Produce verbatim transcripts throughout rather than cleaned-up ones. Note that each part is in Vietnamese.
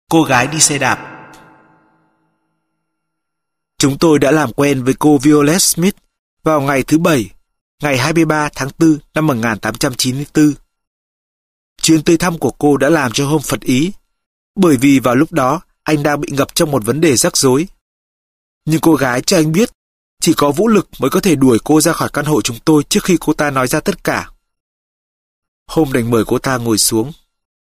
Cô gái đi xe đạp. Chúng tôi đã làm quen với cô Violet Smith vào ngày thứ Bảy, ngày hai mươi ba tháng tư năm một nghìn tám trăm chín mươi tư. Chuyến tới thăm của cô đã làm cho Holmes phật ý, bởi vì vào lúc đó anh đang bị ngập trong một vấn đề rắc rối. Nhưng cô gái cho anh biết, chỉ có vũ lực mới có thể đuổi cô ra khỏi căn hộ chúng tôi trước khi cô ta nói ra tất cả. Holmes đành mời cô ta ngồi xuống.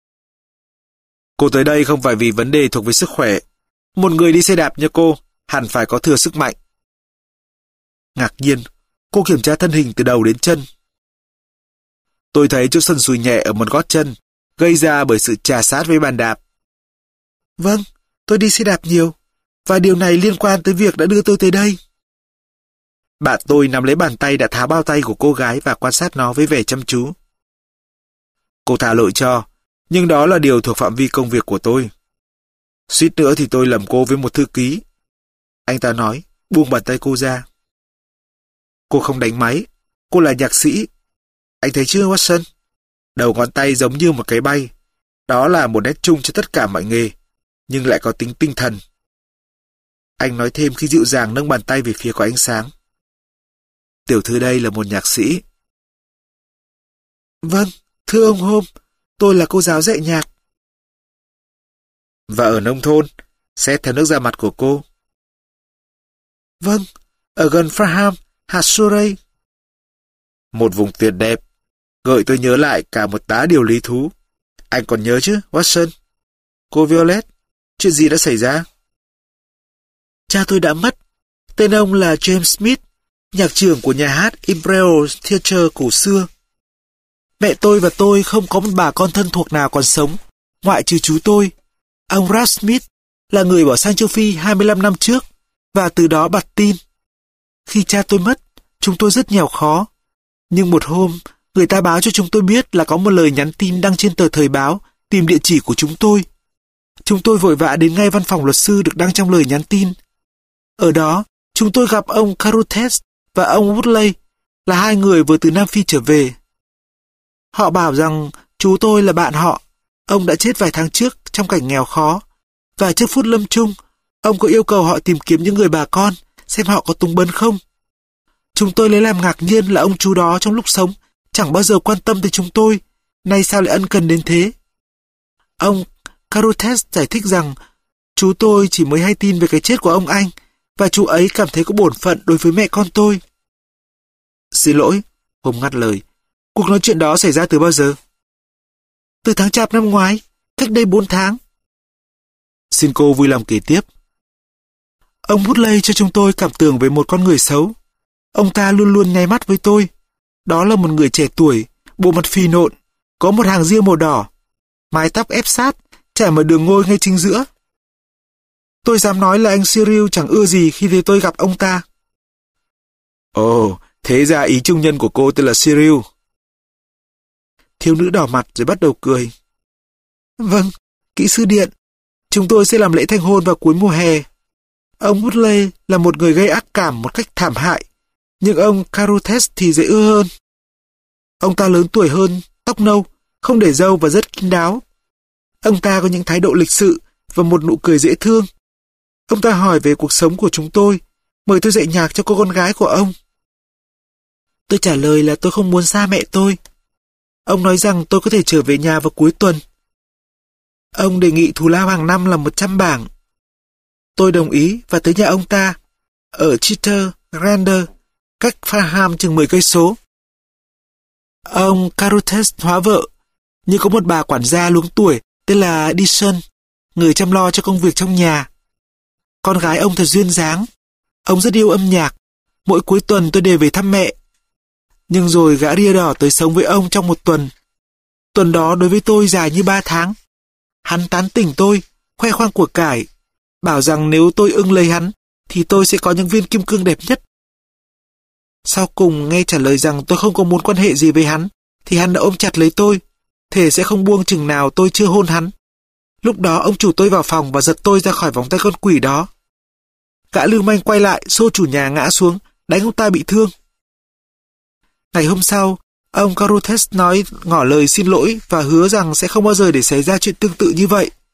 Cô tới đây không phải vì vấn đề thuộc về sức khỏe. Một người đi xe đạp như cô hẳn phải có thừa sức mạnh. Ngạc nhiên, cô kiểm tra thân hình từ đầu đến chân. Tôi thấy chỗ sần sùi nhẹ ở một gót chân, gây ra bởi sự chà sát với bàn đạp. Vâng, tôi đi xe đạp nhiều, và điều này liên quan tới việc đã đưa tôi tới đây. Bạn tôi nắm lấy bàn tay đã tháo bao tay của cô gái và quan sát nó với vẻ chăm chú. Cô tha lỗi cho, nhưng đó là điều thuộc phạm vi công việc của tôi. Suýt nữa thì tôi lầm cô với một thư ký. Anh ta nói, buông bàn tay cô ra. Cô không đánh máy, cô là nhạc sĩ. Anh thấy chưa, Watson? Đầu ngón tay giống như một cái bay. Đó là một nét chung cho tất cả mọi nghề, nhưng lại có tính tinh thần. Anh nói thêm khi dịu dàng nâng bàn tay về phía có ánh sáng. Tiểu thư đây là một nhạc sĩ. Vâng, thưa ông Holmes, tôi là cô giáo dạy nhạc. Và ở nông thôn, xét theo nước da mặt của cô. Vâng, ở gần Farnham, hạt Surrey. Một vùng tuyệt đẹp, gợi tôi nhớ lại cả một tá điều lý thú. Anh còn nhớ chứ, Watson? Cô Violet, chuyện gì đã xảy ra? Cha tôi đã mất. Tên ông là James Smith, nhạc trưởng của nhà hát Imperial Theatre cổ xưa. Mẹ tôi và tôi không có một bà con thân thuộc nào còn sống, ngoại trừ chú tôi. Ông Ralph Smith là người bỏ sang châu Phi hai mươi lăm năm trước, và từ đó bặt tin. Khi cha tôi mất, chúng tôi rất nghèo khó. Nhưng một hôm, người ta báo cho chúng tôi biết là có một lời nhắn tin đăng trên tờ thời báo tìm địa chỉ của chúng tôi. Chúng tôi vội vã đến ngay văn phòng luật sư được đăng trong lời nhắn tin. Ở đó, chúng tôi gặp ông Carruthers và ông Woodley, là hai người vừa từ Nam Phi trở về. Họ bảo rằng chú tôi là bạn họ. Ông đã chết vài tháng trước trong cảnh nghèo khó, và trước phút lâm chung, ông có yêu cầu họ tìm kiếm những người bà con, xem họ có túng bấn không. Chúng tôi lấy làm ngạc nhiên là ông chú đó trong lúc sống chẳng bao giờ quan tâm tới chúng tôi, nay sao lại ân cần đến thế. Ông Carruthers giải thích rằng chú tôi chỉ mới hay tin về cái chết của ông anh, và chú ấy cảm thấy có bổn phận đối với mẹ con tôi. Xin lỗi, Holmes ngắt lời. Cuộc nói chuyện đó xảy ra từ bao giờ? Từ tháng Chạp năm ngoái, cách đây bốn tháng. Xin cô vui lòng kể tiếp. Ông Woodley cho chúng tôi cảm tưởng về một con người xấu. Ông ta luôn luôn nháy mắt với tôi. Đó là một người trẻ tuổi, bộ mặt phì nộn, có một hàng ria màu đỏ, mái tóc ép sát, trải một đường ngôi ngay chính giữa. Tôi dám nói là anh Cyril chẳng ưa gì khi thấy tôi gặp ông ta. Ồ, thế ra ý trung nhân của cô tên là Cyril. Thiếu nữ đỏ mặt rồi bắt đầu cười. Vâng, kỹ sư điện, chúng tôi sẽ làm lễ thành hôn vào cuối mùa hè. Ông Woodley là một người gây ác cảm một cách thảm hại, nhưng ông Carruthers thì dễ ưa hơn. Ông ta lớn tuổi hơn, tóc nâu, không để râu và rất kín đáo. Ông ta có những thái độ lịch sự và một nụ cười dễ thương. Ông ta hỏi về cuộc sống của chúng tôi, mời tôi dạy nhạc cho cô con gái của ông. Tôi trả lời là tôi không muốn xa mẹ tôi. Ông nói rằng tôi có thể trở về nhà vào cuối tuần. Ông đề nghị thù lao hàng năm là một trăm bảng. Tôi đồng ý và tới nhà ông ta, ở Chester Grander, cách Farnham chừng mười cây số. Ông Carruthers hóa vợ, nhưng có một bà quản gia luống tuổi tên là Dixon, người chăm lo cho công việc trong nhà. Con gái ông thật duyên dáng. Ông rất yêu âm nhạc. Mỗi cuối tuần tôi đều về thăm mẹ. Nhưng rồi gã ria đỏ tới sống với ông trong một tuần. Tuần đó đối với tôi dài như ba tháng. Hắn tán tỉnh tôi, khoe khoang của cải, bảo rằng nếu tôi ưng lấy hắn, thì tôi sẽ có những viên kim cương đẹp nhất. Sau cùng nghe trả lời rằng tôi không có mối quan hệ gì với hắn, thì hắn đã ôm chặt lấy tôi, thề sẽ không buông chừng nào tôi chưa hôn hắn. Lúc đó ông chủ tôi vào phòng và giật tôi ra khỏi vòng tay con quỷ đó. Gã lưu manh quay lại, xô chủ nhà ngã xuống, đánh ông ta bị thương. Ngày hôm sau, ông Carruthers nói ngỏ lời xin lỗi và hứa rằng sẽ không bao giờ để xảy ra chuyện tương tự như vậy.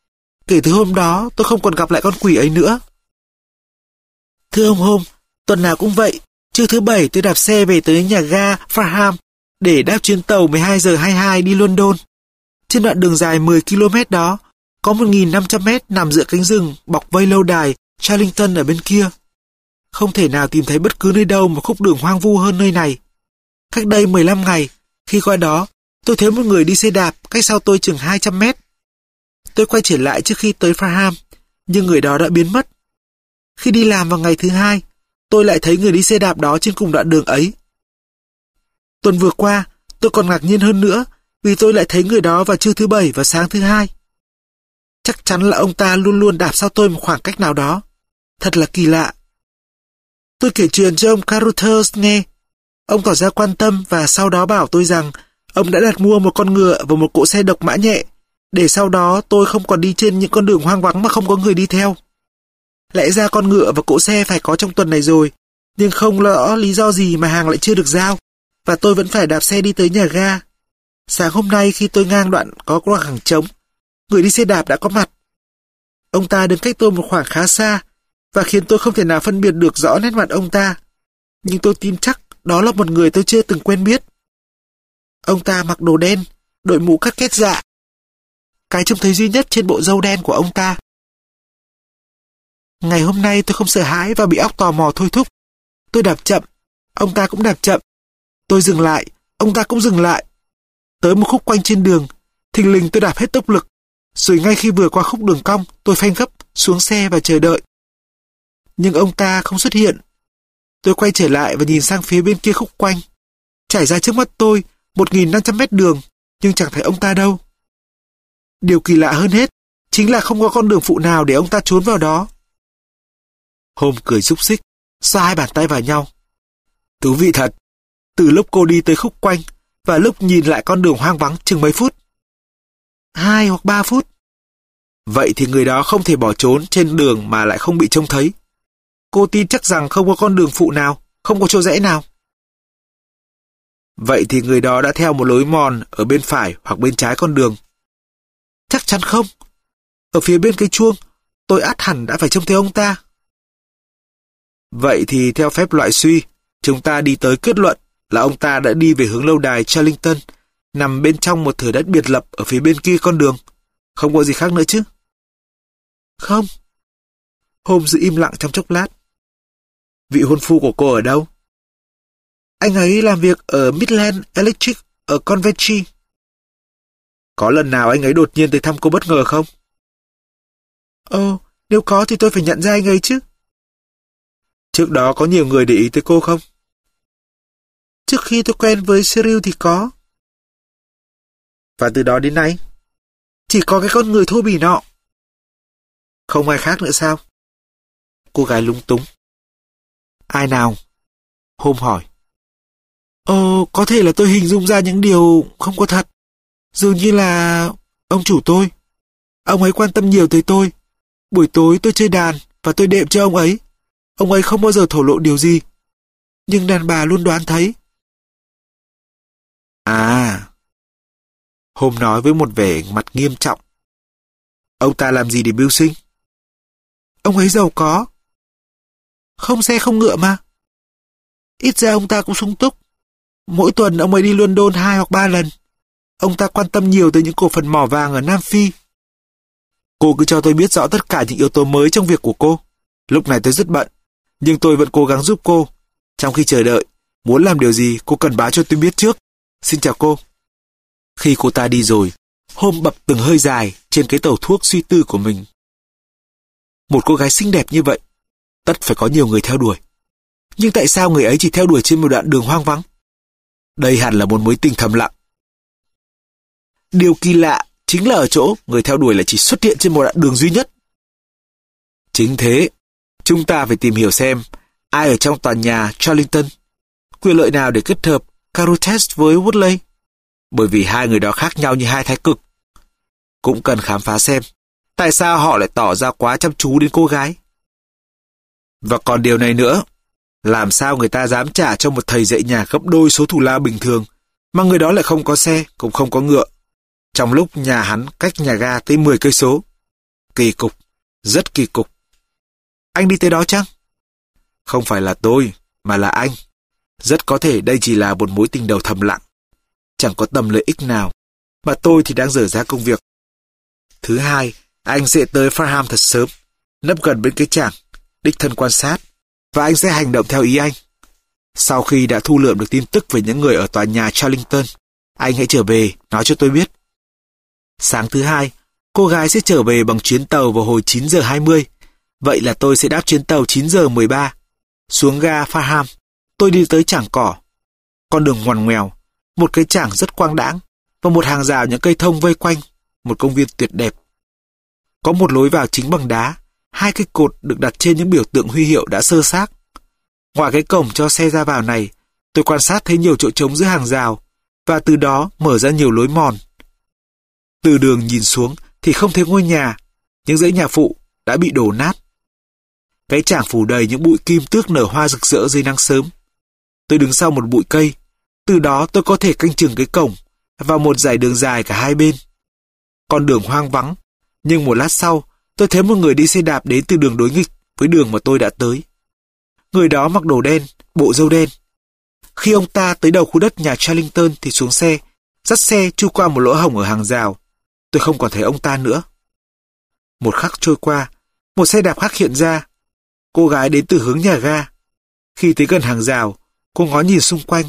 Kể từ hôm đó, tôi không còn gặp lại con quỷ ấy nữa. Thưa ông Holmes, tuần nào cũng vậy. Trưa thứ bảy tôi đạp xe về tới nhà ga Farnham để đáp chuyến tàu mười hai giờ hai mươi hai đi London. Trên đoạn đường dài mười ki lô mét đó, có một nghìn năm trăm mét nằm giữa cánh rừng bọc vây lâu đài Charlington ở bên kia. Không thể nào tìm thấy bất cứ nơi đâu một khúc đường hoang vu hơn nơi này. Cách đây mười lăm ngày, khi qua đó, tôi thấy một người đi xe đạp cách sau tôi chừng hai trăm mét. Tôi quay trở lại trước khi tới Farnham, nhưng người đó đã biến mất. Khi đi làm vào ngày thứ hai, tôi lại thấy người đi xe đạp đó trên cùng đoạn đường ấy. Tuần vừa qua, tôi còn ngạc nhiên hơn nữa vì tôi lại thấy người đó vào trưa thứ bảy và sáng thứ hai. Chắc chắn là ông ta luôn luôn đạp sau tôi một khoảng cách nào đó. Thật là kỳ lạ. Tôi kể chuyện cho ông Caruthers nghe. Ông tỏ ra quan tâm và sau đó bảo tôi rằng ông đã đặt mua một con ngựa và một cỗ xe độc mã nhẹ, để sau đó tôi không còn đi trên những con đường hoang vắng mà không có người đi theo. Lẽ ra con ngựa và cỗ xe phải có trong tuần này rồi, nhưng không rõ lý do gì mà hàng lại chưa được giao, và tôi vẫn phải đạp xe đi tới nhà ga. Sáng hôm nay khi tôi ngang đoạn có đoạn hàng trống, người đi xe đạp đã có mặt. Ông ta đứng cách tôi một khoảng khá xa, và khiến tôi không thể nào phân biệt được rõ nét mặt ông ta. Nhưng tôi tin chắc đó là một người tôi chưa từng quen biết. Ông ta mặc đồ đen, đội mũ cắt két dạ. Cái trông thấy duy nhất trên bộ râu đen của ông ta. Ngày hôm nay tôi không sợ hãi và bị óc tò mò thôi thúc. Tôi đạp chậm, ông ta cũng đạp chậm. Tôi dừng lại, ông ta cũng dừng lại. Tới một khúc quanh trên đường, thình lình tôi đạp hết tốc lực. Rồi ngay khi vừa qua khúc đường cong, tôi phanh gấp, xuống xe và chờ đợi. Nhưng ông ta không xuất hiện. Tôi quay trở lại và nhìn sang phía bên kia khúc quanh. Trải ra trước mắt tôi, một nghìn năm trăm mét đường, nhưng chẳng thấy ông ta đâu. Điều kỳ lạ hơn hết, chính là không có con đường phụ nào để ông ta trốn vào đó. Holmes cười xúc xích, xoa hai bàn tay vào nhau. Thú vị thật, từ lúc cô đi tới khúc quanh, và lúc nhìn lại con đường hoang vắng chừng mấy phút. Hai hoặc ba phút. Vậy thì người đó không thể bỏ trốn trên đường mà lại không bị trông thấy. Cô tin chắc rằng không có con đường phụ nào, không có chỗ rẽ nào. Vậy thì người đó đã theo một lối mòn ở bên phải hoặc bên trái con đường. Chắc chắn không. Ở phía bên cây chuông, tôi ắt hẳn đã phải trông thấy ông ta. Vậy thì theo phép loại suy, chúng ta đi tới kết luận là ông ta đã đi về hướng lâu đài Charlington, nằm bên trong một thửa đất biệt lập ở phía bên kia con đường. Không có gì khác nữa chứ? Không. Holmes giữ im lặng trong chốc lát. Vị hôn phu của cô ở đâu? Anh ấy làm việc ở Midland Electric ở Coventry. Có lần nào anh ấy đột nhiên tới thăm cô bất ngờ không? Ồ, nếu có thì tôi phải nhận ra anh ấy chứ. Trước đó có nhiều người để ý tới cô không? Trước khi tôi quen với Cyril thì có. Và từ đó đến nay? Chỉ có cái con người thô bỉ nọ. Không ai khác nữa sao? Cô gái lúng túng. Ai nào? Holmes hỏi. Ồ, có thể là tôi hình dung ra những điều không có thật. Dường như là ông chủ tôi. Ông ấy quan tâm nhiều tới tôi. Buổi tối tôi chơi đàn và tôi đệm cho ông ấy. Ông ấy không bao giờ thổ lộ điều gì. Nhưng đàn bà luôn đoán thấy. À. Holmes nói với một vẻ mặt nghiêm trọng. Ông ta làm gì để mưu sinh? Ông ấy giàu có. Không xe không ngựa mà. Ít ra ông ta cũng sung túc. Mỗi tuần ông ấy đi London hai hoặc ba lần. Ông ta quan tâm nhiều tới những cổ phần mỏ vàng ở Nam Phi. Cô cứ cho tôi biết rõ tất cả những yếu tố mới trong việc của cô. Lúc này tôi rất bận, nhưng tôi vẫn cố gắng giúp cô. Trong khi chờ đợi, muốn làm điều gì cô cần báo cho tôi biết trước. Xin chào cô. Khi cô ta đi rồi, Holmes bập từng hơi dài trên cái tàu thuốc suy tư của mình. Một cô gái xinh đẹp như vậy, tất phải có nhiều người theo đuổi. Nhưng tại sao người ấy chỉ theo đuổi trên một đoạn đường hoang vắng? Đây hẳn là một mối tình thầm lặng. Điều kỳ lạ chính là ở chỗ người theo đuổi lại chỉ xuất hiện trên một đoạn đường duy nhất. Chính thế, chúng ta phải tìm hiểu xem ai ở trong tòa nhà Charlington, quyền lợi nào để kết hợp Caruthers với Woodley, bởi vì hai người đó khác nhau như hai thái cực. Cũng cần khám phá xem tại sao họ lại tỏ ra quá chăm chú đến cô gái. Và còn điều này nữa, làm sao người ta dám trả cho một thầy dạy nhạc gấp đôi số thù lao bình thường mà người đó lại không có xe cũng không có ngựa, trong lúc nhà hắn cách nhà ga tới mười cây số. Kỳ cục, rất kỳ cục. Anh đi tới đó chăng? Không phải là tôi, mà là anh. Rất có thể đây chỉ là một mối tình đầu thầm lặng. Chẳng có tầm lợi ích nào, mà tôi thì đang dở ra công việc. Thứ hai, anh sẽ tới Farham thật sớm, nấp gần bên cái chảng, đích thân quan sát, và anh sẽ hành động theo ý anh. Sau khi đã thu lượm được tin tức về những người ở tòa nhà Charlington, anh hãy trở về, nói cho tôi biết. Sáng thứ hai, cô gái sẽ trở về bằng chuyến tàu vào hồi chín giờ hai mươi. Vậy là tôi sẽ đáp chuyến tàu chín giờ mười ba. Xuống ga Farham, tôi đi tới chảng cỏ. Con đường ngoằn ngoèo, một cái chảng rất quang đãng, và một hàng rào những cây thông vây quanh, một công viên tuyệt đẹp. Có một lối vào chính bằng đá, hai cái cột được đặt trên những biểu tượng huy hiệu đã xơ xác. Ngoài cái cổng cho xe ra vào này, tôi quan sát thấy nhiều chỗ trống giữa hàng rào, và từ đó mở ra nhiều lối mòn. Từ đường nhìn xuống thì không thấy ngôi nhà, những dãy nhà phụ đã bị đổ nát. Cái chảng phủ đầy những bụi kim tước nở hoa rực rỡ dưới nắng sớm. Tôi đứng sau một bụi cây, từ đó tôi có thể canh chừng cái cổng và một dải đường dài cả hai bên. Con đường hoang vắng, nhưng một lát sau, tôi thấy một người đi xe đạp đến từ đường đối nghịch với đường mà tôi đã tới. Người đó mặc đồ đen, bộ râu đen. Khi ông ta tới đầu khu đất nhà Charlington thì xuống xe, dắt xe chui qua một lỗ hổng ở hàng rào. Tôi không còn thấy ông ta nữa. Một khắc trôi qua, một xe đạp khác hiện ra. Cô gái đến từ hướng nhà ga. Khi tới gần hàng rào, cô ngó nhìn xung quanh.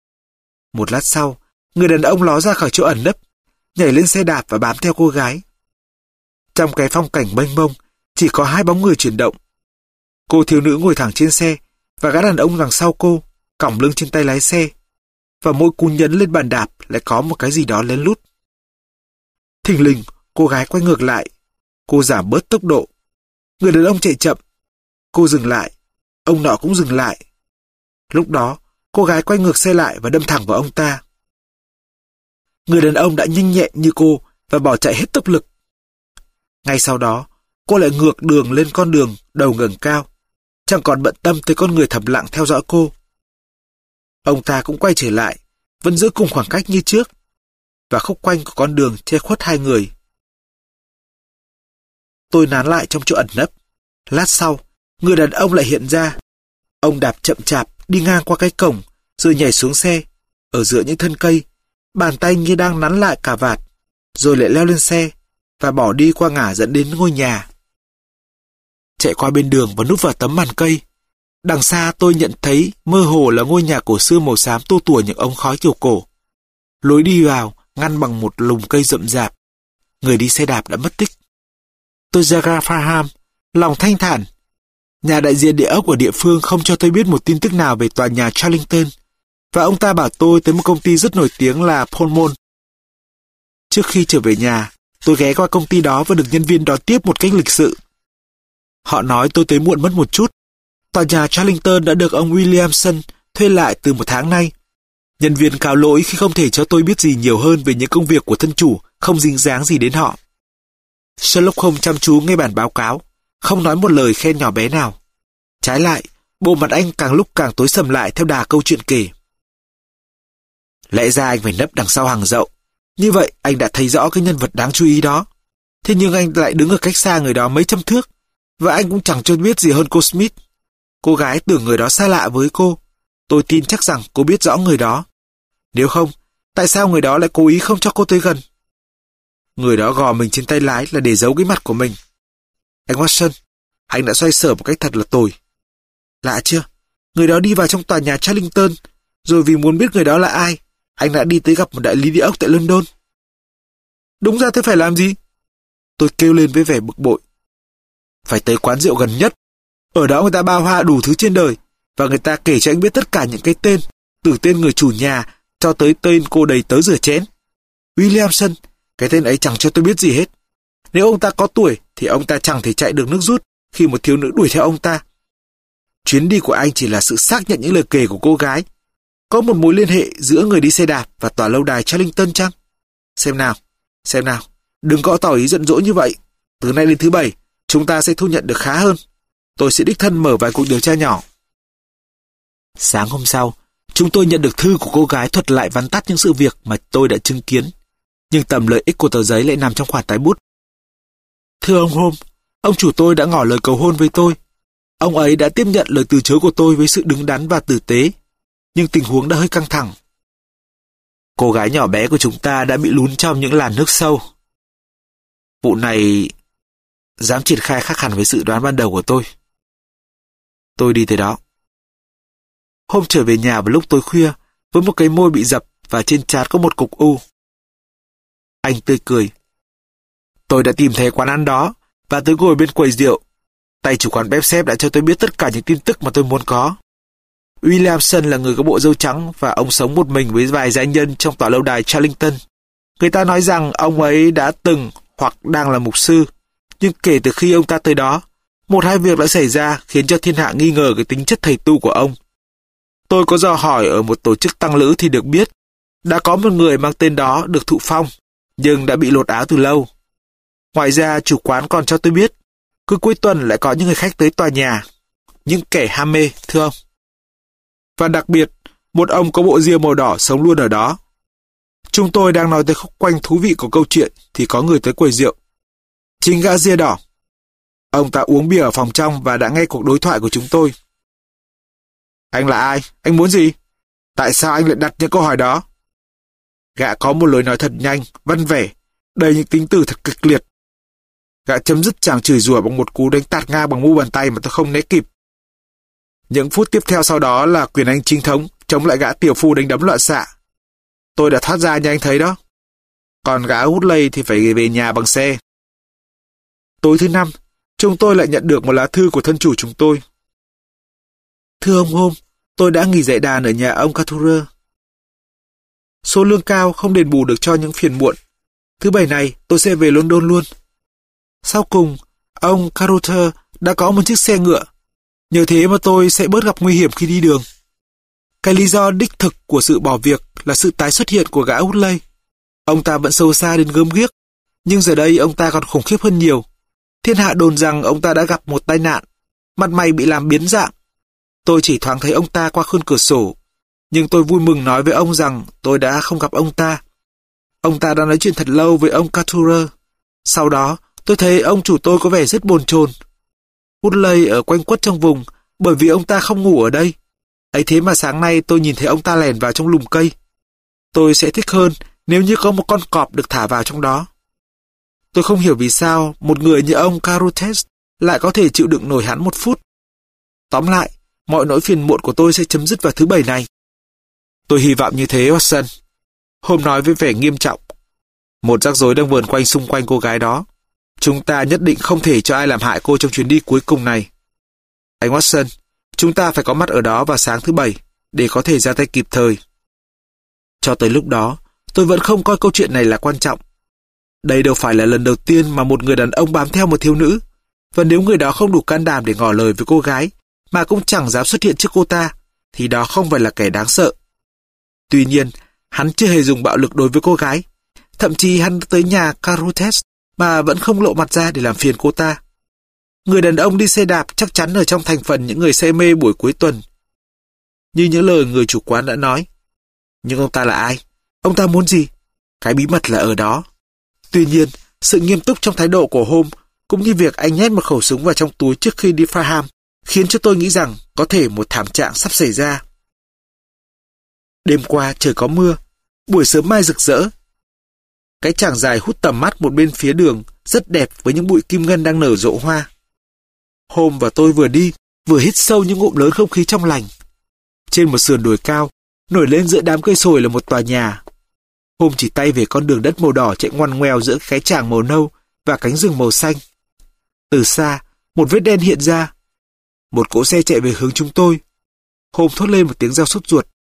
Một lát sau, người đàn ông ló ra khỏi chỗ ẩn nấp, nhảy lên xe đạp và bám theo cô gái. Trong cái phong cảnh mênh mông, chỉ có hai bóng người chuyển động. Cô thiếu nữ ngồi thẳng trên xe, và gã đàn ông đằng sau cô, cõng lưng trên tay lái xe. Và mỗi cú nhấn lên bàn đạp lại có một cái gì đó lén lút. Thình lình, cô gái quay ngược lại. Cô giảm bớt tốc độ. Người đàn ông chạy chậm. Cô dừng lại. Ông nọ cũng dừng lại. Lúc đó, cô gái quay ngược xe lại và đâm thẳng vào ông ta. Người đàn ông đã nhanh nhẹn như cô và bỏ chạy hết tốc lực. Ngay sau đó, cô lại ngược đường lên con đường đầu ngẩng cao, chẳng còn bận tâm tới con người thầm lặng theo dõi cô. Ông ta cũng quay trở lại, vẫn giữ cùng khoảng cách như trước, và khúc quanh của con đường che khuất hai người. Tôi nán lại trong chỗ ẩn nấp. Lát sau, người đàn ông lại hiện ra. Ông đạp chậm chạp đi ngang qua cái cổng, rồi nhảy xuống xe. Ở giữa những thân cây, bàn tay như đang nắn lại cà vạt, rồi lại leo lên xe và bỏ đi qua ngả dẫn đến ngôi nhà. Chạy qua bên đường và núp vào tấm màn cây. Đằng xa tôi nhận thấy mơ hồ là ngôi nhà cổ xưa màu xám tua tủa những ống khói kiểu cổ. Lối đi vào ngăn bằng một lùm cây rậm rạp. Người đi xe đạp đã mất tích. Tôi ra ga Farham, lòng thanh thản. Nhà đại diện địa ốc ở địa phương không cho tôi biết một tin tức nào về tòa nhà Charlington, và ông ta bảo tôi tới một công ty rất nổi tiếng là Polmon. Trước khi trở về nhà, tôi ghé qua công ty đó và được nhân viên đón tiếp một cách lịch sự. Họ nói tôi tới muộn mất một chút. Tòa nhà Charlington đã được ông Williamson thuê lại từ một tháng nay. Nhân viên cáo lỗi khi không thể cho tôi biết gì nhiều hơn về những công việc của thân chủ không dính dáng gì đến họ. Sherlock Holmes chăm chú nghe bản báo cáo, không nói một lời khen nhỏ bé nào. Trái lại, bộ mặt anh càng lúc càng tối sầm lại theo đà câu chuyện kể. Lẽ ra anh phải nấp đằng sau hàng dậu. Như vậy anh đã thấy rõ cái nhân vật đáng chú ý đó. Thế nhưng anh lại đứng ở cách xa người đó mấy trăm thước, và anh cũng chẳng cho biết gì hơn cô Smith. Cô gái tưởng người đó xa lạ với cô. Tôi tin chắc rằng cô biết rõ người đó. Nếu không, tại sao người đó lại cố ý không cho cô tới gần? Người đó gò mình trên tay lái là để giấu cái mặt của mình. Anh Watson, anh đã xoay sở một cách thật là tồi. Lạ chưa? Người đó đi vào trong tòa nhà Charlington, rồi vì muốn biết người đó là ai, anh đã đi tới gặp một đại lý địa ốc tại London. Đúng ra thế phải làm gì? Tôi kêu lên với vẻ bực bội. Phải tới quán rượu gần nhất. Ở đó người ta bao hoa đủ thứ trên đời, và người ta kể cho anh biết tất cả những cái tên, từ tên người chủ nhà cho tới tên cô đầy tớ rửa chén. Williamson, cái tên ấy chẳng cho tôi biết gì hết. Nếu ông ta có tuổi thì ông ta chẳng thể chạy được nước rút khi một thiếu nữ đuổi theo ông ta. Chuyến đi của anh chỉ là sự xác nhận những lời kể của cô gái. Có một mối liên hệ giữa người đi xe đạp và tòa lâu đài Charlington chăng? Xem nào, xem nào, đừng có tỏ ý giận dỗi như vậy. Từ nay đến thứ bảy, chúng ta sẽ thu nhận được khá hơn. Tôi sẽ đích thân mở vài cuộc điều tra nhỏ. Sáng hôm sau, chúng tôi nhận được thư của cô gái thuật lại vắn tắt những sự việc mà tôi đã chứng kiến. Nhưng tầm lợi ích của tờ giấy lại nằm trong khoản tái bút. Thưa ông Holmes, ông chủ tôi đã ngỏ lời cầu hôn với tôi. Ông ấy đã tiếp nhận lời từ chối của tôi với sự đứng đắn và tử tế, nhưng tình huống đã hơi căng thẳng. Cô gái nhỏ bé của chúng ta đã bị lún trong những làn nước sâu. Vụ này dám triển khai khác hẳn với dự đoán ban đầu của tôi. Tôi đi tới đó. Hôm trở về nhà vào lúc tối khuya, với một cái môi bị dập và trên trán có một cục u. Anh tươi cười. Tôi đã tìm thấy quán ăn đó và tôi ngồi bên quầy rượu. Tay chủ quán bếp xếp đã cho tôi biết tất cả những tin tức mà tôi muốn có. Williamson là người có bộ râu trắng và ông sống một mình với vài gia nhân trong tòa lâu đài Charlington. Người ta nói rằng ông ấy đã từng hoặc đang là mục sư, nhưng kể từ khi ông ta tới đó, một hai việc đã xảy ra khiến cho thiên hạ nghi ngờ cái tính chất thầy tu của ông. Tôi có dò hỏi ở một tổ chức tăng lữ thì được biết, đã có một người mang tên đó được thụ phong, nhưng đã bị lột áo từ lâu. Ngoài ra, chủ quán còn cho tôi biết, cứ cuối tuần lại có những người khách tới tòa nhà, những kẻ ham mê, thưa ông. Và đặc biệt, một ông có bộ ria màu đỏ sống luôn ở đó. Chúng tôi đang nói tới khúc quanh thú vị của câu chuyện thì có người tới quầy rượu. Chính gã ria đỏ. Ông ta uống bia ở phòng trong và đã nghe cuộc đối thoại của chúng tôi. Anh là ai? Anh muốn gì? Tại sao anh lại đặt những câu hỏi đó? Gã có một lối nói thật nhanh, văn vẻ, đầy những tính từ thật kịch liệt. Gã chấm dứt chàng chửi rủa bằng một cú đánh tạt ngang bằng mu bàn tay mà tôi không né kịp. Những phút tiếp theo sau đó là quyền anh chính thống chống lại gã tiểu phu đánh đấm loạn xạ. Tôi đã thoát ra như anh thấy đó. Còn gã Woodley thì phải về nhà bằng xe. Tối thứ năm, chúng tôi lại nhận được một lá thư của thân chủ chúng tôi. Thưa ông Holmes, tôi đã nghỉ dạy đàn ở nhà ông Carteret. Số lương cao không đền bù được cho những phiền muộn. Thứ bảy này tôi sẽ về London luôn. Sau cùng, ông Carteret đã có một chiếc xe ngựa. Nhờ thế mà tôi sẽ bớt gặp nguy hiểm khi đi đường. Cái lý do đích thực của sự bỏ việc là sự tái xuất hiện của gã Woodley. Ông ta vẫn sâu xa đến gớm ghiếc, nhưng giờ đây ông ta còn khủng khiếp hơn nhiều. Thiên hạ đồn rằng ông ta đã gặp một tai nạn, mặt mày bị làm biến dạng. Tôi chỉ thoáng thấy ông ta qua khuôn cửa sổ, nhưng tôi vui mừng nói với ông rằng tôi đã không gặp ông ta. Ông ta đã nói chuyện thật lâu với ông Carteret. Sau đó, tôi thấy ông chủ tôi có vẻ rất bồn chồn. Woodley ở quanh quất trong vùng, bởi vì ông ta không ngủ ở đây. Ấy thế mà sáng nay tôi nhìn thấy ông ta lèn vào trong lùm cây. Tôi sẽ thích hơn nếu như có một con cọp được thả vào trong đó. Tôi không hiểu vì sao một người như ông Carruthers lại có thể chịu đựng nổi hắn một phút. Tóm lại, mọi nỗi phiền muộn của tôi sẽ chấm dứt vào thứ bảy này. Tôi hy vọng như thế, Watson. Holmes nói với vẻ nghiêm trọng. Một rắc rối đang vờn quanh xung quanh cô gái đó. Chúng ta nhất định không thể cho ai làm hại cô trong chuyến đi cuối cùng này. Anh Watson, chúng ta phải có mặt ở đó vào sáng thứ bảy, để có thể ra tay kịp thời. Cho tới lúc đó, tôi vẫn không coi câu chuyện này là quan trọng. Đây đâu phải là lần đầu tiên mà một người đàn ông bám theo một thiếu nữ, và nếu người đó không đủ can đảm để ngỏ lời với cô gái, mà cũng chẳng dám xuất hiện trước cô ta, thì đó không phải là kẻ đáng sợ. Tuy nhiên, hắn chưa hề dùng bạo lực đối với cô gái. Thậm chí hắn tới nhà Carruthers mà vẫn không lộ mặt ra để làm phiền cô ta. Người đàn ông đi xe đạp chắc chắn ở trong thành phần những người say mê buổi cuối tuần. Như những lời người chủ quán đã nói. Nhưng ông ta là ai? Ông ta muốn gì? Cái bí mật là ở đó. Tuy nhiên, sự nghiêm túc trong thái độ của Holmes, cũng như việc anh nhét một khẩu súng vào trong túi trước khi đi Farnham, khiến cho tôi nghĩ rằng có thể một thảm trạng sắp xảy ra. Đêm qua trời có mưa, buổi sớm mai rực rỡ. Cái tràng dài hút tầm mắt một bên phía đường, rất đẹp với những bụi kim ngân đang nở rộ hoa. Holmes và tôi vừa đi, vừa hít sâu những ngụm lớn không khí trong lành. Trên một sườn đồi cao, nổi lên giữa đám cây sồi là một tòa nhà. Holmes chỉ tay về con đường đất màu đỏ chạy ngoằn ngoèo giữa cái tràng màu nâu và cánh rừng màu xanh. Từ xa, một vết đen hiện ra. Một cỗ xe chạy về hướng chúng tôi. Holmes thốt lên một tiếng reo sốt ruột.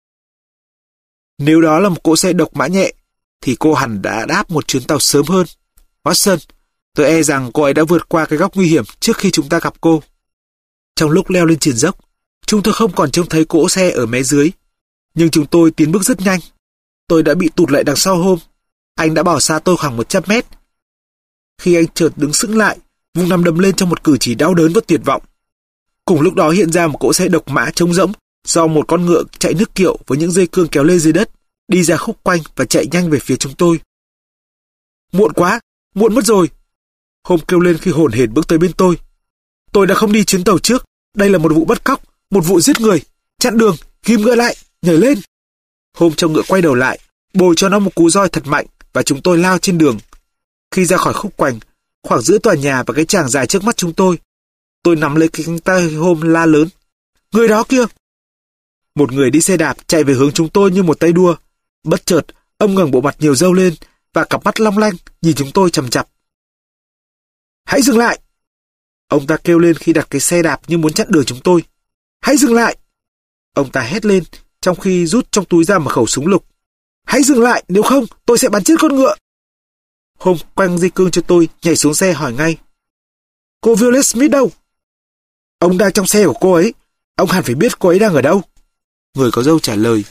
Nếu đó là một cỗ xe độc mã nhẹ, thì cô hẳn đã đáp một chuyến tàu sớm hơn. Watson, tôi e rằng cô ấy đã vượt qua cái góc nguy hiểm trước khi chúng ta gặp cô. Trong lúc leo lên triền dốc, chúng tôi không còn trông thấy cỗ xe ở mé dưới. Nhưng chúng tôi tiến bước rất nhanh. Tôi đã bị tụt lại đằng sau Holmes. Anh đã bỏ xa tôi khoảng một trăm mét. Khi anh chợt đứng sững lại, vùng nằm đầm lên trong một cử chỉ đau đớn và tuyệt vọng. Cùng lúc đó hiện ra một cỗ xe độc mã trống rỗng do một con ngựa chạy nước kiệu với những dây cương kéo lê dưới đất, đi ra khúc quanh và chạy nhanh về phía chúng tôi. Muộn quá, muộn mất rồi. Hôm kêu lên khi hổn hển bước tới bên tôi. Tôi đã không đi chuyến tàu trước. Đây là một vụ bắt cóc, một vụ giết người. Chặn đường, ghim ngựa lại, nhảy lên. Hôm cho ngựa quay đầu lại, bồi cho nó một cú roi thật mạnh và chúng tôi lao trên đường. Khi ra khỏi khúc quanh, khoảng giữa tòa nhà và cái tràng dài trước mắt chúng tôi, tôi nắm lấy cái cánh tay Hôm la lớn. Người đó kia! Một người đi xe đạp chạy về hướng chúng tôi như một tay đua. Bất chợt, ông ngẩng bộ mặt nhiều râu lên và cặp mắt long lanh nhìn chúng tôi chằm chằm. Hãy dừng lại! Ông ta kêu lên khi đặt cái xe đạp như muốn chặn đường chúng tôi. Hãy dừng lại! Ông ta hét lên trong khi rút trong túi ra một khẩu súng lục. Hãy dừng lại, nếu không tôi sẽ bắn chết con ngựa. Hôm quăng dây cương cho tôi, nhảy xuống xe hỏi ngay. Cô Violet Smith đâu? Ông đang trong xe của cô ấy. Ông hẳn phải biết cô ấy đang ở đâu. Người có râu trả lời.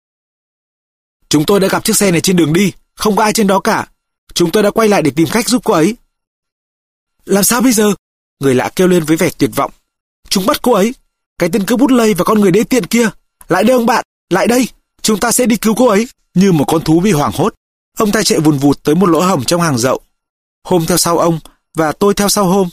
Chúng tôi đã gặp chiếc xe này trên đường đi. Không có ai trên đó cả. Chúng tôi đã quay lại để tìm cách giúp cô ấy. Làm sao bây giờ? Người lạ kêu lên với vẻ tuyệt vọng. Chúng bắt cô ấy. Cái tên cướp bút lây và con người đê tiện kia. Lại đây ông bạn, lại đây. Chúng ta sẽ đi cứu cô ấy. Như một con thú bị hoảng hốt, ông ta chạy vùn vụt tới một lỗ hổng trong hàng dậu. Hôm theo sau ông và tôi theo sau Hôm.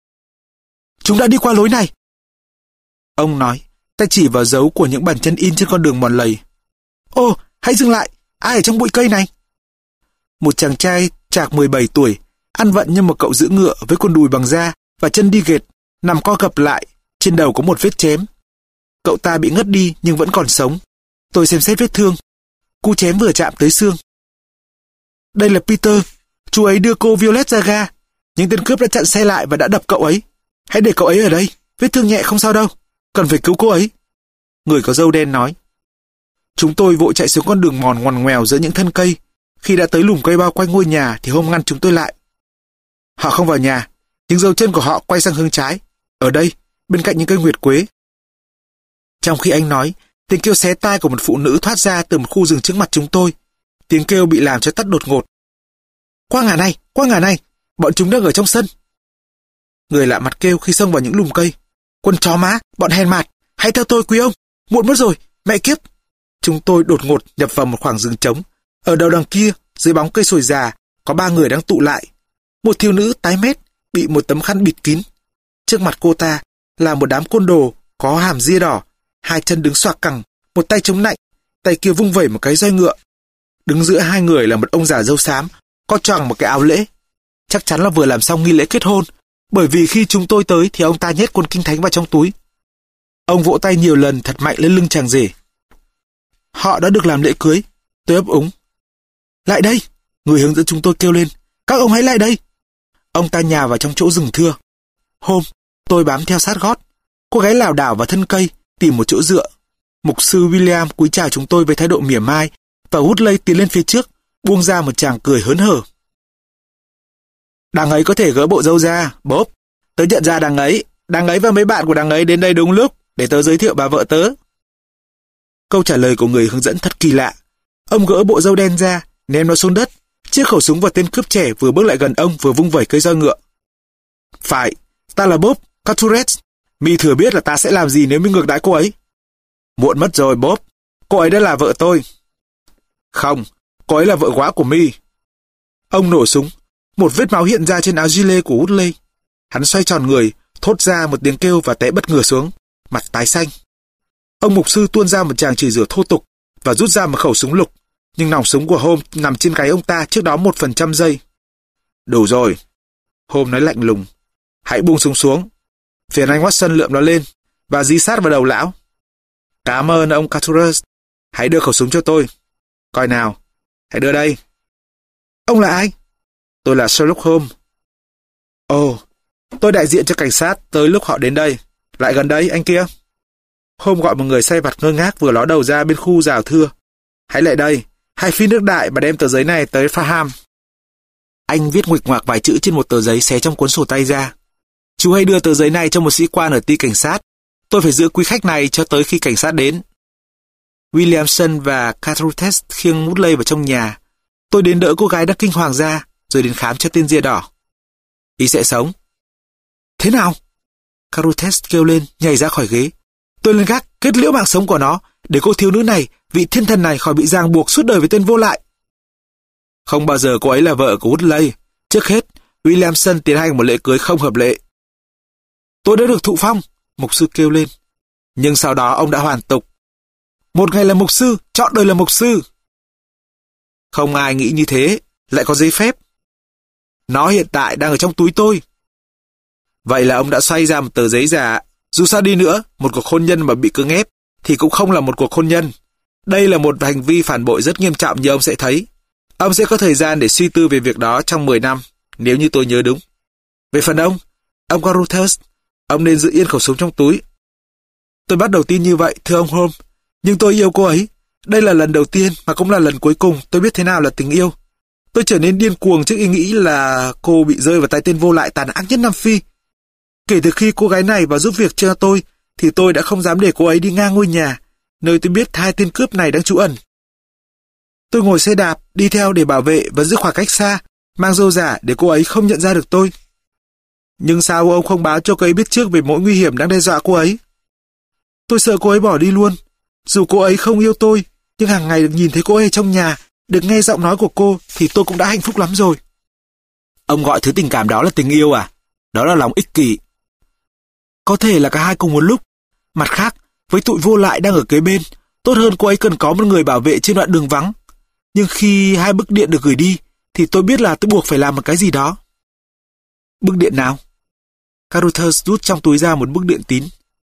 Chúng đã đi qua lối này. Ông nói, tay chỉ vào dấu của những bàn chân in trên con đường mòn lầy. Ô, hãy dừng lại. Ai ở trong bụi cây này? Một chàng trai chạc mười bảy tuổi, ăn vận như một cậu giữ ngựa với quần đùi bằng da và chân đi ghệt, nằm co gập lại, trên đầu có một vết chém. Cậu ta bị ngất đi nhưng vẫn còn sống. Tôi xem xét vết thương. Cú chém vừa chạm tới xương. Đây là Peter. Chú ấy đưa cô Violet ra ga. Nhưng tên cướp đã chặn xe lại và đã đập cậu ấy. Hãy để cậu ấy ở đây. Vết thương nhẹ không sao đâu. Cần phải cứu cô ấy. Người có râu đen nói. Chúng tôi vội chạy xuống con đường mòn ngoằn ngoèo giữa những thân cây. Khi đã tới lùm cây bao quanh ngôi nhà thì Hôm ngăn chúng tôi lại. Họ không vào nhà. Nhưng dấu chân của họ quay sang hướng trái. Ở đây, bên cạnh những cây nguyệt quế. Trong khi anh nói, tiếng kêu xé tai của một phụ nữ thoát ra từ một khu rừng trước mặt chúng tôi. Tiếng kêu bị làm cho tắt đột ngột. Qua ngả này, qua ngả này, bọn chúng đang ở trong sân. Người lạ mặt kêu khi xông vào những lùm cây. Quân chó má, bọn hèn mạt, hãy theo tôi quý ông, muộn mất rồi, mẹ kiếp. Chúng tôi đột ngột nhập vào một khoảng rừng trống. Ở đầu đằng kia, dưới bóng cây sồi già, có ba người đang tụ lại. Một thiếu nữ tái mét, bị một tấm khăn bịt kín. Trước mặt cô ta là một đám côn đồ có hàm ria đỏ, hai chân đứng xoạc cẳng, một tay chống nạnh, tay kia vung vẩy một cái roi ngựa. Đứng giữa hai người là một ông già râu xám, có choàng một cái áo lễ. Chắc chắn là vừa làm xong nghi lễ kết hôn, bởi vì khi chúng tôi tới thì ông ta nhét cuốn kinh thánh vào trong túi. Ông vỗ tay nhiều lần thật mạnh lên lưng chàng rể. Họ đã được làm lễ cưới. Tôi ấp úng. Lại đây! Người hướng dẫn chúng tôi kêu lên. Các ông hãy lại đây! Ông ta nhào vào trong chỗ rừng thưa. Hôm, tôi bám theo sát gót. Cô gái lảo đảo vào thân cây, tìm một chỗ dựa. Mục sư William cúi chào chúng tôi với thái độ mỉa mai, và Woodley tiến lên phía trước, buông ra một tràng cười hớn hở. Đằng ấy có thể gỡ bộ râu ra, Bob. Tớ nhận ra đằng ấy, đằng ấy và mấy bạn của đằng ấy đến đây đúng lúc, để tớ giới thiệu bà vợ tớ. Câu trả lời của người hướng dẫn thật kỳ lạ. Ông gỡ bộ râu đen ra, ném nó xuống đất. Chiếc khẩu súng và tên cướp trẻ vừa bước lại gần ông vừa vung vẩy cây roi ngựa. Phải, ta là Bob Carteret. Mi thừa biết là ta sẽ làm gì nếu mi ngược đãi cô ấy. Muộn mất rồi, Bob. Cô ấy đã là vợ tôi. Không, cô ấy là vợ góa của mi. Ông nổ súng. Một vết máu hiện ra trên áo gilet của Woodley. Hắn xoay tròn người, thốt ra một tiếng kêu và té bất ngờ xuống, mặt tái xanh. Ông mục sư tuôn ra một tràng chửi rủa thô tục và rút ra một khẩu súng lục, nhưng nòng súng của Holmes nằm trên gáy ông ta trước đó một phần trăm giây. Đủ rồi. Holmes nói lạnh lùng. Hãy buông súng xuống. Phiền anh Watson lượm nó lên và dí sát vào đầu lão. Cảm ơn ông Carteret. Hãy đưa khẩu súng cho tôi. Coi nào. Hãy đưa đây. Ông là ai? Tôi là Sherlock Holmes. Ồ, oh, tôi đại diện cho cảnh sát tới lúc họ đến đây. Lại gần đây, anh kia. Holmes gọi một người say vặt ngơ ngác vừa ló đầu ra bên khu rào thưa. Hãy lại đây, hãy phi nước đại và đem tờ giấy này tới Farham. Anh viết nguệch ngoạc vài chữ trên một tờ giấy xé trong cuốn sổ tay ra. Chú hãy đưa tờ giấy này cho một sĩ quan ở ty cảnh sát. Tôi phải giữ quý khách này cho tới khi cảnh sát đến. Williamson và Carteret khiêng Woodley vào trong nhà. Tôi đến đỡ cô gái đã kinh hoàng ra, rồi đến khám cho tên ria đỏ. Y sẽ sống. Thế nào? Carteret kêu lên, nhảy ra khỏi ghế. Tôi lên gác, kết liễu mạng sống của nó, để cô thiếu nữ này, vị thiên thần này khỏi bị ràng buộc suốt đời với tên vô lại. Không bao giờ cô ấy là vợ của Woodley. Trước hết, Williamson tiến hành một lễ cưới không hợp lệ. Tôi đã được thụ phong, mục sư kêu lên. Nhưng sau đó ông đã hoàn tục. Một ngày là mục sư, trọn đời là mục sư. Không ai nghĩ như thế, lại có giấy phép. Nó hiện tại đang ở trong túi tôi. Vậy là ông đã xoay ra một tờ giấy giả. Dù sao đi nữa, một cuộc hôn nhân mà bị cưỡng ép thì cũng không là một cuộc hôn nhân. Đây là một hành vi phản bội rất nghiêm trọng như ông sẽ thấy. Ông sẽ có thời gian để suy tư về việc đó trong mười năm, nếu như tôi nhớ đúng. Về phần ông, ông Carruthers, ông nên giữ yên khẩu súng trong túi. Tôi bắt đầu tin như vậy, thưa ông Holmes. Nhưng tôi yêu cô ấy. Đây là lần đầu tiên mà cũng là lần cuối cùng tôi biết thế nào là tình yêu. Tôi trở nên điên cuồng trước ý nghĩ là cô bị rơi vào tay tên vô lại tàn ác nhất Nam Phi. Kể từ khi cô gái này vào giúp việc cho tôi, thì tôi đã không dám để cô ấy đi ngang ngôi nhà, nơi tôi biết hai tên cướp này đang trú ẩn. Tôi ngồi xe đạp, đi theo để bảo vệ và giữ khoảng cách xa, mang râu giả để cô ấy không nhận ra được tôi. Nhưng sao ông không báo cho cô ấy biết trước về mối nguy hiểm đang đe dọa cô ấy? Tôi sợ cô ấy bỏ đi luôn. Dù cô ấy không yêu tôi, nhưng hàng ngày được nhìn thấy cô ấy trong nhà, được nghe giọng nói của cô, thì tôi cũng đã hạnh phúc lắm rồi. Ông gọi thứ tình cảm đó là tình yêu à? Đó là lòng ích kỷ. Có thể là cả hai cùng một lúc. Mặt khác, với tụi vô lại đang ở kế bên, tốt hơn cô ấy cần có một người bảo vệ trên đoạn đường vắng. Nhưng khi hai bức điện được gửi đi, thì tôi biết là tôi buộc phải làm một cái gì đó. Bức điện nào? Carruthers rút trong túi ra một bức điện tín.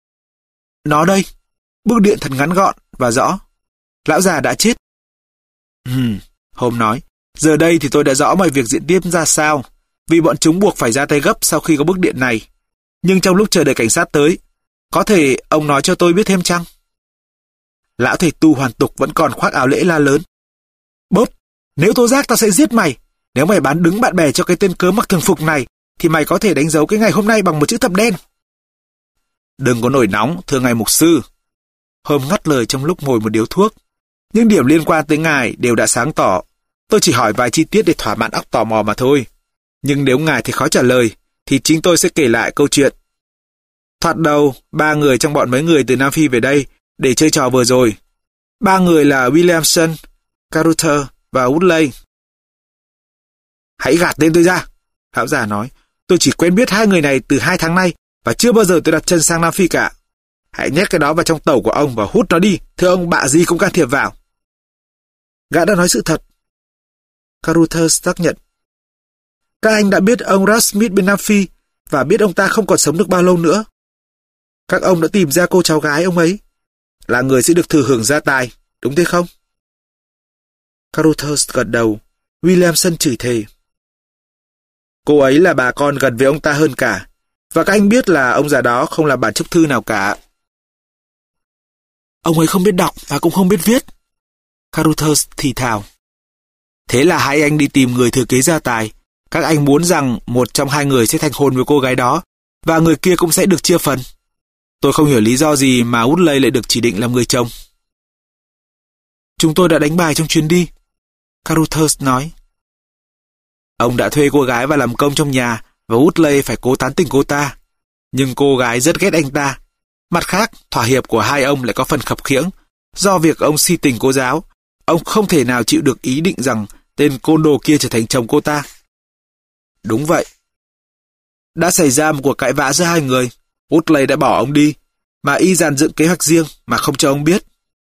Nó đây. Bức điện thật ngắn gọn và rõ. Lão già đã chết. Ừm, Holmes nói. Giờ đây thì tôi đã rõ mọi việc diễn tiếp ra sao, vì bọn chúng buộc phải ra tay gấp sau khi có bức điện này. Nhưng trong lúc chờ đợi cảnh sát tới, có thể ông nói cho tôi biết thêm chăng? Lão thầy tu hoàn tục vẫn còn khoác áo lễ la lớn. Bốp, nếu tố giác tao sẽ giết mày. Nếu mày bán đứng bạn bè cho cái tên cớ mặc thường phục này, thì mày có thể đánh dấu cái ngày hôm nay bằng một chữ thập đen. Đừng có nổi nóng, thưa ngài mục sư. Holmes ngắt lời trong lúc ngồi một điếu thuốc. Những điểm liên quan tới ngài đều đã sáng tỏ. Tôi chỉ hỏi vài chi tiết để thỏa mãn óc tò mò mà thôi. Nhưng nếu ngài thì khó trả lời, thì chính tôi sẽ kể lại câu chuyện. Thoạt đầu, ba người trong bọn mấy người từ Nam Phi về đây để chơi trò vừa rồi. Ba người là Williamson, Carruthers và Woodley. Hãy gạt tên tôi ra, lão già nói. Tôi chỉ quen biết hai người này từ hai tháng nay và chưa bao giờ tôi đặt chân sang Nam Phi cả. Hãy nhét cái đó vào trong tẩu của ông và hút nó đi, thưa ông bạ gì cũng can thiệp vào. Gã đã nói sự thật. Carruthers xác nhận. Các anh đã biết ông Rasmith bên Nam Phi và biết ông ta không còn sống được bao lâu nữa. Các ông đã tìm ra cô cháu gái ông ấy, là người sẽ được thừa hưởng gia tài, đúng thế không? Carruthers gật đầu. Williamson chửi thề. Cô ấy là bà con gần với ông ta hơn cả, và các anh biết là ông già đó không làm bản chúc thư nào cả. Ông ấy không biết đọc và cũng không biết viết. Carruthers thì thào. Thế là hai anh đi tìm người thừa kế gia tài. Các anh muốn rằng một trong hai người sẽ thành hôn với cô gái đó, và người kia cũng sẽ được chia phần. Tôi không hiểu lý do gì mà Woodley lại được chỉ định làm người chồng. Chúng tôi đã đánh bài trong chuyến đi, Carruthers nói. Ông đã thuê cô gái vào làm công trong nhà, và Woodley phải cố tán tỉnh cô ta. Nhưng cô gái rất ghét anh ta. Mặt khác, thỏa hiệp của hai ông lại có phần khập khiễng. Do việc ông si tình cô giáo, ông không thể nào chịu được ý định rằng tên côn đồ kia trở thành chồng cô ta. Đúng vậy. Đã xảy ra một cuộc cãi vã giữa hai người. Woodley đã bỏ ông đi, mà y dàn dựng kế hoạch riêng mà không cho ông biết.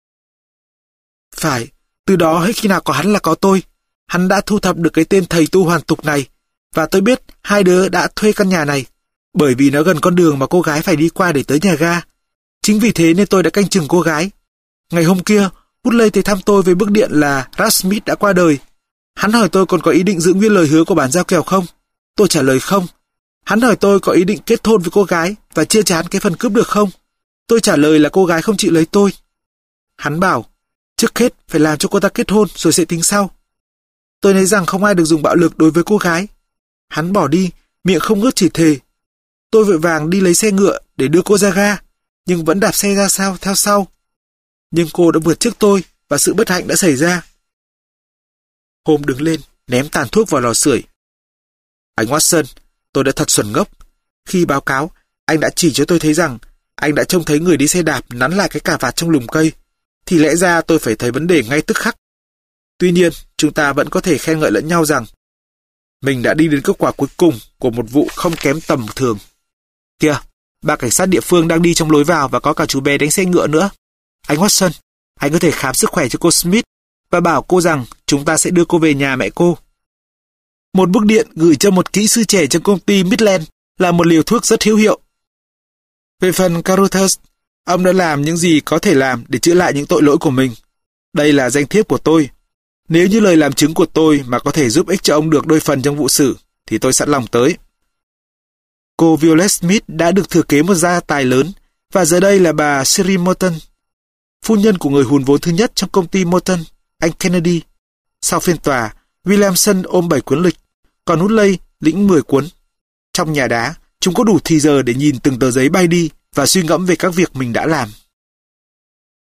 Phải, từ đó hết khi nào có hắn là có tôi. Hắn đã thu thập được cái tên thầy tu hoàn tục này, và tôi biết hai đứa đã thuê căn nhà này, bởi vì nó gần con đường mà cô gái phải đi qua để tới nhà ga. Chính vì thế nên tôi đã canh chừng cô gái. Ngày hôm kia, Woodley tới thăm tôi với bức điện là Rasmith đã qua đời. Hắn hỏi tôi còn có ý định giữ nguyên lời hứa của bản giao kèo không? Tôi trả lời không. Hắn hỏi tôi có ý định kết hôn với cô gái và chia chán cái phần cướp được không? Tôi trả lời là cô gái không chịu lấy tôi. Hắn bảo, trước hết phải làm cho cô ta kết hôn rồi sẽ tính sau. Tôi nói rằng không ai được dùng bạo lực đối với cô gái. Hắn bỏ đi, miệng không ngớt chỉ thề. Tôi vội vàng đi lấy xe ngựa để đưa cô ra ga, nhưng vẫn đạp xe ra sau theo sau. Nhưng cô đã vượt trước tôi và sự bất hạnh đã xảy ra. Holmes đứng lên, ném tàn thuốc vào lò sưởi. Anh Watson, tôi đã thật xuẩn ngốc. Khi báo cáo, anh đã chỉ cho tôi thấy rằng anh đã trông thấy người đi xe đạp nắn lại cái cà vạt trong lùm cây, thì lẽ ra tôi phải thấy vấn đề ngay tức khắc. Tuy nhiên, chúng ta vẫn có thể khen ngợi lẫn nhau rằng Mình đã đi đến kết quả cuối cùng của một vụ không kém tầm thường. Kìa, ba cảnh sát địa phương đang đi trong lối vào và có cả chú bé đánh xe ngựa nữa. Anh Watson, anh có thể khám sức khỏe cho cô Smith và bảo cô rằng chúng ta sẽ đưa cô về nhà mẹ cô. Một bức điện gửi cho một kỹ sư trẻ trong công ty Midland là một liều thuốc rất hữu hiệu. Về phần Carruthers, ông đã làm những gì có thể làm để chữa lại những tội lỗi của mình. Đây là danh thiếp của tôi. Nếu như lời làm chứng của tôi mà có thể giúp ích cho ông được đôi phần trong vụ xử, thì tôi sẵn lòng tới. Cô Violet Smith đã được thừa kế một gia tài lớn, và giờ đây là bà Sherry Morton, phu nhân của người hùn vốn thứ nhất trong công ty Morton, anh Kennedy. Sau phiên tòa, Williamson ôm bảy cuốn lịch, còn Woodley lĩnh mười cuốn. Trong nhà đá, chúng có đủ thì giờ để nhìn từng tờ giấy bay đi và suy ngẫm về các việc mình đã làm.